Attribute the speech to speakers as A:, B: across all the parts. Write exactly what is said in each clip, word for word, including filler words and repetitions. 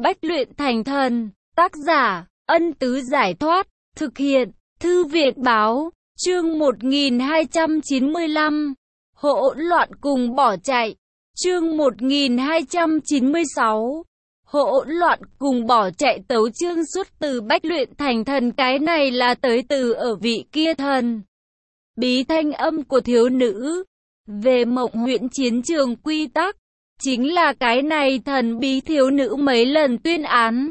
A: Bách luyện thành thần. Tác giả, Ân Tứ Giải Thoát. Thực hiện, Thư viện Báo. Chương một nghìn hai trăm chín mươi lăm. Hỗn loạn cùng bỏ chạy. Chương một nghìn hai trăm chín mươi sáu. Hỗn loạn cùng bỏ chạy. Tấu chương xuất từ Bách luyện thành thần. Cái này là tới từ ở vị kia thần bí thanh âm của thiếu nữ. Về mộng huyễn chiến trường quy tắc, chính là cái này thần bí thiếu nữ mấy lần tuyên án.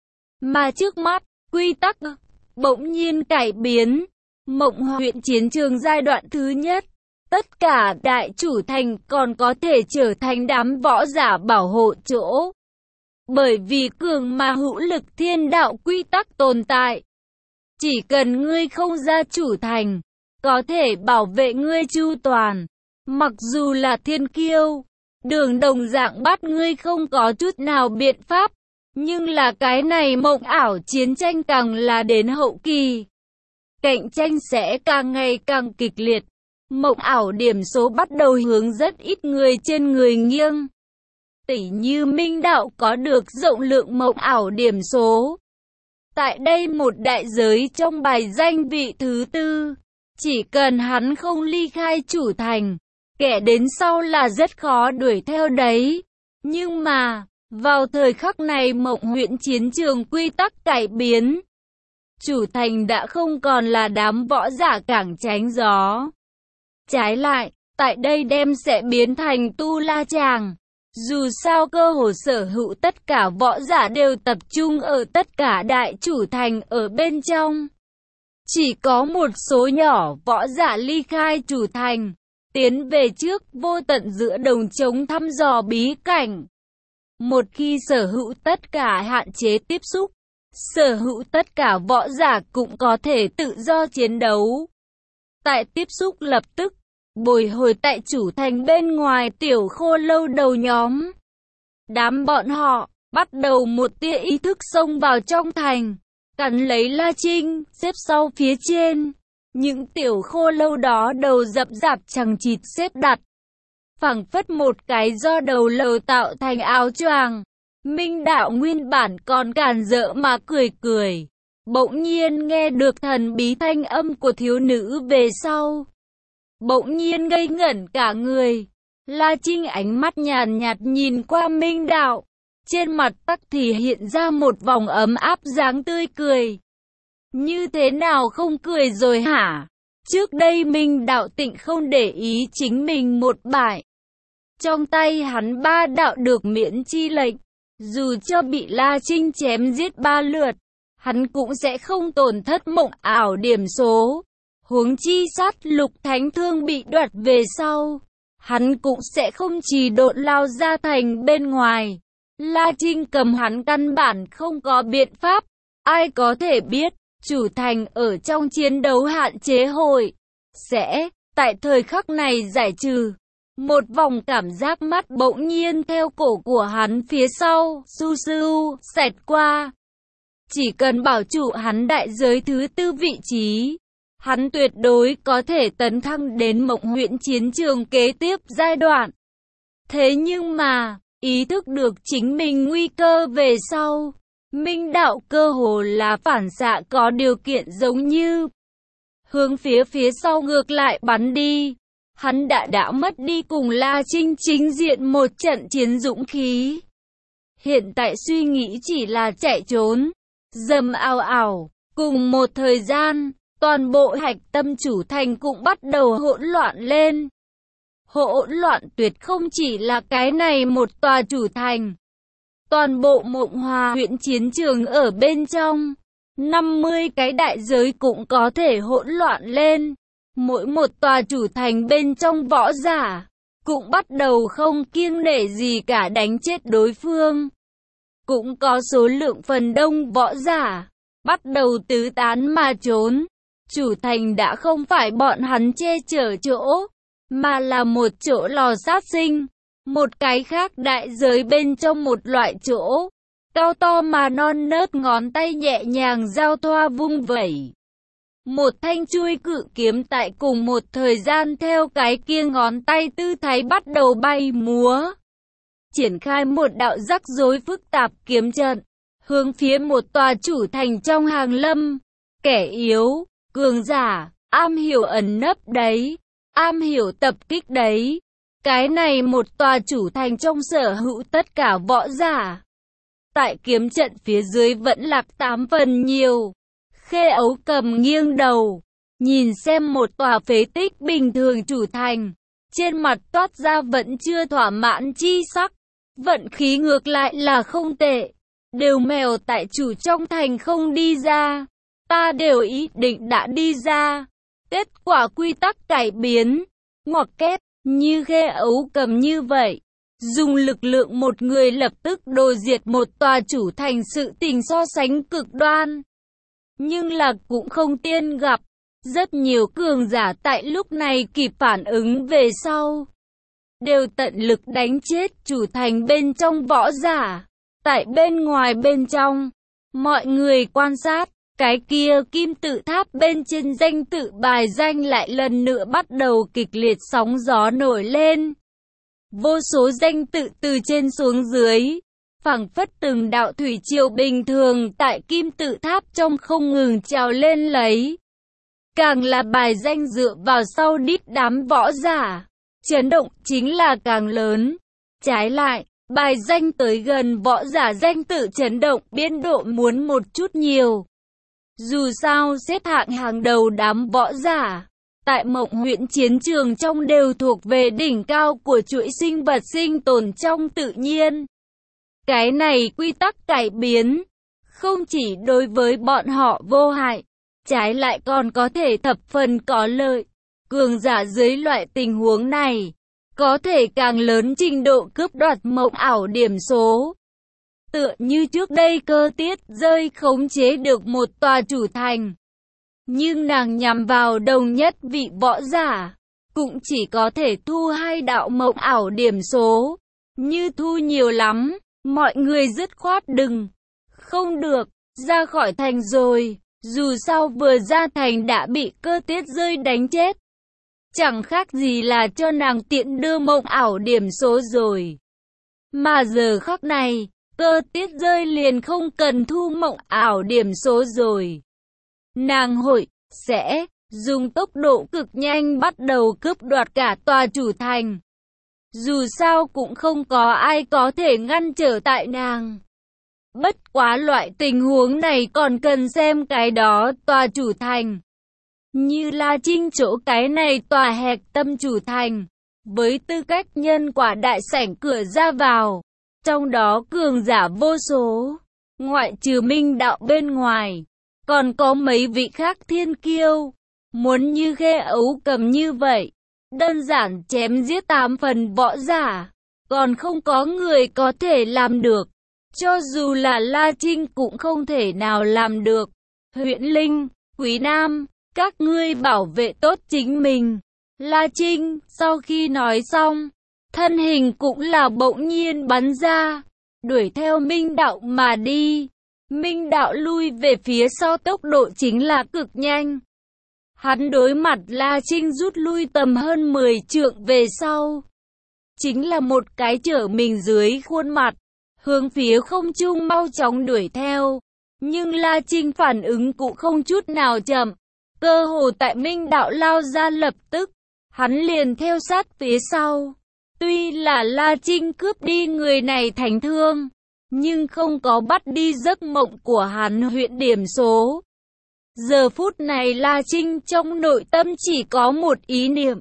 A: Mà trước mắt, quy tắc bỗng nhiên cải biến. Mộng huyễn chiến trường giai đoạn thứ nhất, tất cả đại chủ thành còn có thể trở thành đám võ giả bảo hộ chỗ. Bởi vì cường mà hữu lực thiên đạo quy tắc tồn tại. Chỉ cần ngươi không ra chủ thành, có thể bảo vệ ngươi chu toàn. Mặc dù là thiên kiêu, đường đồng dạng bắt ngươi không có chút nào biện pháp. Nhưng là cái này mộng ảo chiến tranh càng là đến hậu kỳ, cạnh tranh sẽ càng ngày càng kịch liệt. Mộng ảo điểm số bắt đầu hướng rất ít người trên người nghiêng. Tỷ như Minh Đạo có được rộng lượng mộng ảo điểm số. Tại đây một đại giới trong bài danh vị thứ tư. Chỉ cần hắn không ly khai chủ thành, kẻ đến sau là rất khó đuổi theo đấy. Nhưng mà, vào thời khắc này mộng huyễn chiến trường quy tắc cải biến. Chủ thành đã không còn là đám võ giả cảng tránh gió. Trái lại, tại đây đem sẽ biến thành tu la tràng. Dù sao cơ hồ sở hữu tất cả võ giả đều tập trung ở tất cả đại chủ thành ở bên trong. Chỉ có một số nhỏ võ giả ly khai chủ thành, tiến về trước vô tận giữa đồng trống thăm dò bí cảnh. Một khi sở hữu tất cả hạn chế tiếp xúc, sở hữu tất cả võ giả cũng có thể tự do chiến đấu. Tại tiếp xúc lập tức, bồi hồi tại chủ thành bên ngoài tiểu khô lâu đầu nhóm. Đám bọn họ, bắt đầu một tia ý thức xông vào trong thành, cắn lấy La Trinh, xếp sau phía trên. Những tiểu khô lâu đó đầu rậm rạp chằng chịt xếp đặt. Phảng phất một cái do đầu lầu tạo thành áo choàng. Minh Đạo nguyên bản còn càn rỡ mà cười cười. Bỗng nhiên nghe được thần bí thanh âm của thiếu nữ về sau. Bỗng nhiên ngây ngẩn cả người. La Trinh ánh mắt nhàn nhạt nhìn qua Minh Đạo. Trên mặt tắc thì hiện ra một vòng ấm áp dáng tươi cười. Như thế nào không cười rồi hả? Trước đây Minh Đạo Tịnh không để ý chính mình một bại. Trong tay hắn ba đạo được miễn chi lệnh. Dù cho bị La Trinh chém giết ba lượt, hắn cũng sẽ không tổn thất mộng ảo điểm số. Huống chi sát lục thánh thương bị đoạt về sau, hắn cũng sẽ không trì độn lao ra thành bên ngoài. La Trinh cầm hắn căn bản không có biện pháp. Ai có thể biết, chủ thành ở trong chiến đấu hạn chế hội sẽ, tại thời khắc này giải trừ. Một vòng cảm giác mắt bỗng nhiên theo cổ của hắn phía sau, su su, xẹt qua. Chỉ cần bảo trụ hắn đại giới thứ tư vị trí, hắn tuyệt đối có thể tấn thăng đến mộng huyễn chiến trường kế tiếp giai đoạn. Thế nhưng mà, ý thức được chính mình nguy cơ về sau, Minh Đạo cơ hồ là phản xạ có điều kiện giống như hướng phía phía sau ngược lại bắn đi. Hắn đã đã mất đi cùng La Trinh chính diện một trận chiến dũng khí. Hiện tại suy nghĩ chỉ là chạy trốn. Dầm ào ào. Cùng một thời gian, toàn bộ hạch tâm chủ thành cũng bắt đầu hỗn loạn lên. Hỗn loạn tuyệt không chỉ là cái này một tòa chủ thành. Toàn bộ mộng hòa huyện chiến trường ở bên trong, năm mươi cái đại giới cũng có thể hỗn loạn lên. Mỗi một tòa chủ thành bên trong võ giả, cũng bắt đầu không kiêng nể gì cả đánh chết đối phương. Cũng có số lượng phần đông võ giả, bắt đầu tứ tán mà trốn. Chủ thành đã không phải bọn hắn che chở chỗ, mà là một chỗ lò sát sinh. Một cái khác đại giới bên trong một loại chỗ, cao to mà non nớt ngón tay nhẹ nhàng giao thoa vung vẩy. Một thanh chuôi cự kiếm tại cùng một thời gian theo cái kia ngón tay tư thái bắt đầu bay múa. triển khai một đạo rắc rối phức tạp kiếm trận, hướng phía một tòa chủ thành trong hàng lâm. Kẻ yếu, cường giả, am hiểu ẩn nấp đấy, am hiểu tập kích đấy. Cái này một tòa chủ thành trong sở hữu tất cả võ giả. Tại kiếm trận phía dưới vẫn lạc tám phần nhiều. Khê Ấu Cầm nghiêng đầu, nhìn xem một tòa phế tích bình thường chủ thành. Trên mặt toát ra vẫn chưa thỏa mãn chi sắc. Vận khí ngược lại là không tệ. Đều mèo tại chủ trong thành không đi ra. Ta đều ý định đã đi ra. Kết quả quy tắc cải biến. Ngoặc kép, như Khê Ấu Cầm như vậy. Dùng lực lượng một người lập tức đồ diệt một tòa chủ thành, sự tình so sánh cực đoan. Nhưng là cũng không tiên gặp. Rất nhiều cường giả tại lúc này kịp phản ứng về sau. Đều tận lực đánh chết chủ thành bên trong võ giả. Tại bên ngoài bên trong, mọi người quan sát, cái kia kim tự tháp bên trên danh tự bài danh lại lần nữa bắt đầu kịch liệt sóng gió nổi lên. Vô số danh tự từ trên xuống dưới, phảng phất từng đạo thủy triều bình thường tại kim tự tháp trong không ngừng trào lên lấy. Càng là bài danh dựa vào sau đít đám võ giả, chấn động chính là càng lớn. Trái lại, bài danh tới gần võ giả danh tự chấn động biên độ muốn một chút nhiều. Dù sao xếp hạng hàng đầu đám võ giả, tại Mộng Huyễn chiến trường trong đều thuộc về đỉnh cao của chuỗi sinh vật sinh tồn trong tự nhiên. Cái này quy tắc cải biến, không chỉ đối với bọn họ vô hại, trái lại còn có thể thập phần có lợi. Cường giả dưới loại tình huống này, có thể càng lớn trình độ cướp đoạt mộng ảo điểm số. Tựa như trước đây Cơ Tiết Rơi khống chế được một tòa chủ thành. Nhưng nàng nhằm vào đồng nhất vị võ giả, cũng chỉ có thể thu hai đạo mộng ảo điểm số. Như thu nhiều lắm, mọi người dứt khoát đừng. Không được, ra khỏi thành rồi. Dù sao vừa ra thành đã bị Cơ Tiết Rơi đánh chết. Chẳng khác gì là cho nàng tiện đưa mộng ảo điểm số rồi. Mà giờ khắc này, Cơ Tiết Rơi liền không cần thu mộng ảo điểm số rồi. Nàng hội, sẽ, dùng tốc độ cực nhanh bắt đầu cướp đoạt cả tòa chủ thành. Dù sao cũng không có ai có thể ngăn trở tại nàng. Bất quá loại tình huống này còn cần xem cái đó tòa chủ thành. Như La Trinh chỗ cái này tòa hẹp tâm chủ thành. Với tư cách nhân quả đại sảnh cửa ra vào. Trong đó cường giả vô số. Ngoại trừ Minh Đạo bên ngoài. Còn có mấy vị khác thiên kiêu. Muốn như Khê Ấu Cầm như vậy. Đơn giản chém giết tám phần võ giả. Còn không có người có thể làm được. Cho dù là La Trinh cũng không thể nào làm được. Huyễn Linh, Quý Nam, các ngươi bảo vệ tốt chính mình. La Trinh, sau khi nói xong, thân hình cũng là bỗng nhiên bắn ra, đuổi theo Minh Đạo mà đi. Minh Đạo lui về phía sau tốc độ chính là cực nhanh. Hắn đối mặt La Trinh rút lui tầm hơn mười trượng về sau. Chính là một cái trở mình dưới khuôn mặt, hướng phía không trung mau chóng đuổi theo. Nhưng La Trinh phản ứng cũng không chút nào chậm. Cơ hồ tại Minh Đạo lao ra lập tức, hắn liền theo sát phía sau. Tuy là La Trinh cướp đi người này thành thương, nhưng không có bắt đi giấc mộng của hắn huyện điểm số. Giờ phút này La Trinh trong nội tâm chỉ có một ý niệm.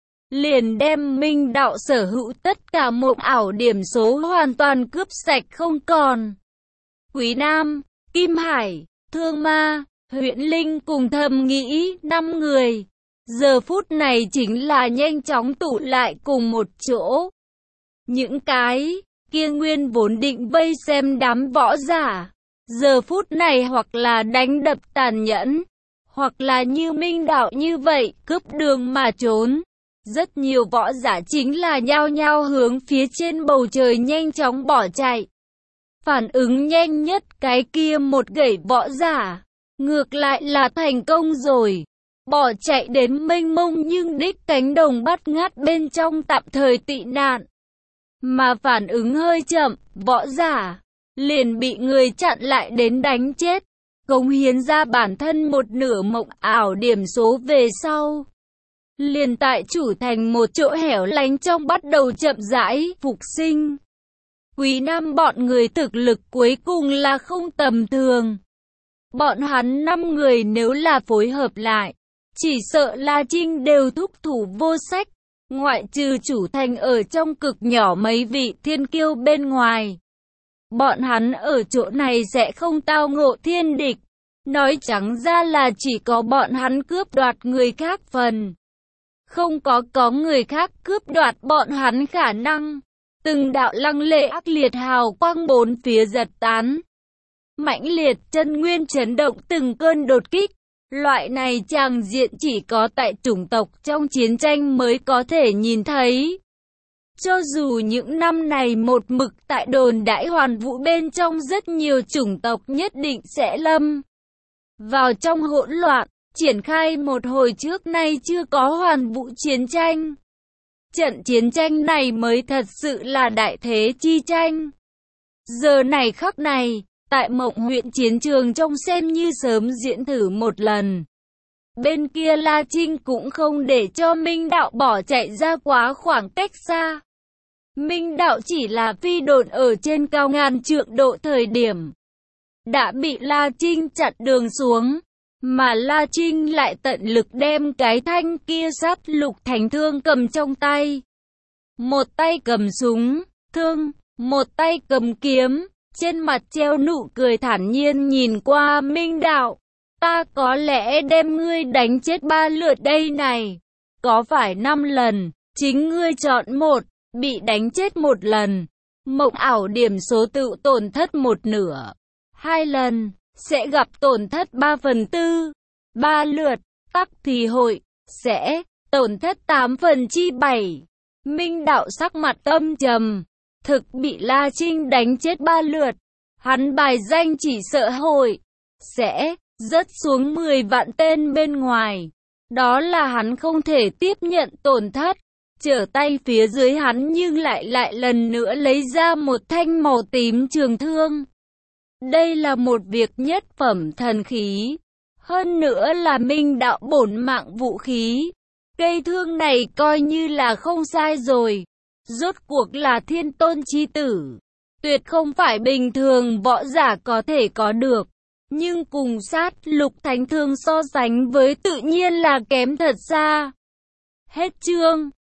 A: Liền đem Minh Đạo sở hữu tất cả mộng ảo điểm số hoàn toàn cướp sạch không còn. Quý Nam, Kim Hải, Thương Ma, Huyễn Linh cùng thầm nghĩ năm người. Giờ phút này chính là nhanh chóng tụ lại cùng một chỗ. Những cái kia nguyên vốn định vây xem đám võ giả. Giờ phút này hoặc là đánh đập tàn nhẫn, hoặc là như Minh Đạo như vậy cướp đường mà trốn. Rất nhiều võ giả chính là nhao nhao hướng phía trên bầu trời nhanh chóng bỏ chạy. Phản ứng nhanh nhất cái kia một gẩy võ giả, ngược lại là thành công rồi. Bỏ chạy đến mênh mông nhưng đích cánh đồng bát ngát bên trong tạm thời tị nạn. mà phản ứng hơi chậm, võ giả liền bị người chặn lại đến đánh chết, cống hiến ra bản thân một nửa mộng ảo điểm số về sau. Liền tại chủ thành một chỗ hẻo lánh trong bắt đầu chậm rãi phục sinh. Quý Nam bọn người thực lực cuối cùng là không tầm thường. Bọn hắn năm người nếu là phối hợp lại, chỉ sợ La Trinh đều thúc thủ vô sách, ngoại trừ chủ thành ở trong cực nhỏ mấy vị thiên kiêu bên ngoài. Bọn hắn ở chỗ này sẽ không tao ngộ thiên địch, nói trắng ra là chỉ có bọn hắn cướp đoạt người khác phần. Không có có người khác cướp đoạt bọn hắn khả năng. Từng đạo lăng lệ ác liệt hào quang bốn phía giật tán. Mãnh liệt chân nguyên chấn động từng cơn đột kích. Loại này tràng diện chỉ có tại chủng tộc trong chiến tranh mới có thể nhìn thấy. Cho dù những năm này một mực tại đồn đãi hoàn vũ bên trong rất nhiều chủng tộc nhất định sẽ lâm vào trong hỗn loạn, triển khai một hồi trước nay chưa có hoàn vũ chiến tranh. Trận chiến tranh này mới thật sự là đại thế chi tranh. Giờ này khắc này, tại Mộng huyện chiến trường trông xem như sớm diễn thử một lần. Bên kia La Trinh cũng không để cho Minh Đạo bỏ chạy ra quá khoảng cách xa. Minh Đạo chỉ là phi độn ở trên cao ngàn trượng độ thời điểm đã bị La Trinh chặn đường xuống, mà La Trinh lại tận lực đem cái thanh kia sát lục thánh thương cầm trong tay. Một tay cầm súng, thương, một tay cầm kiếm, trên mặt treo nụ cười thản nhiên nhìn qua Minh Đạo. Ta có lẽ đem ngươi đánh chết ba lượt đây này. Có phải năm lần, chính ngươi chọn một, bị đánh chết một lần. Mộng ảo điểm số tự tổn thất một nửa. Hai lần, sẽ gặp tổn thất ba phần tư. Ba lượt, tắc thì hội, sẽ tổn thất tám phần chi bảy. Minh Đạo sắc mặt âm trầm. Thực bị La Trinh đánh chết ba lượt. Hắn bài danh chỉ sợ hội, sẽ rớt xuống mười vạn tên bên ngoài. Đó là hắn không thể tiếp nhận tổn thất. Trở tay phía dưới hắn nhưng lại lại lần nữa lấy ra một thanh màu tím trường thương. Đây là một việc nhất phẩm thần khí. Hơn nữa là Minh Đạo bổn mạng vũ khí. Cây thương này coi như là không sai rồi. Rốt cuộc là thiên tôn chi tử. Tuyệt không phải bình thường võ giả có thể có được. Nhưng cùng sát lục thánh thương so sánh với tự nhiên là kém thật xa. Hết chương.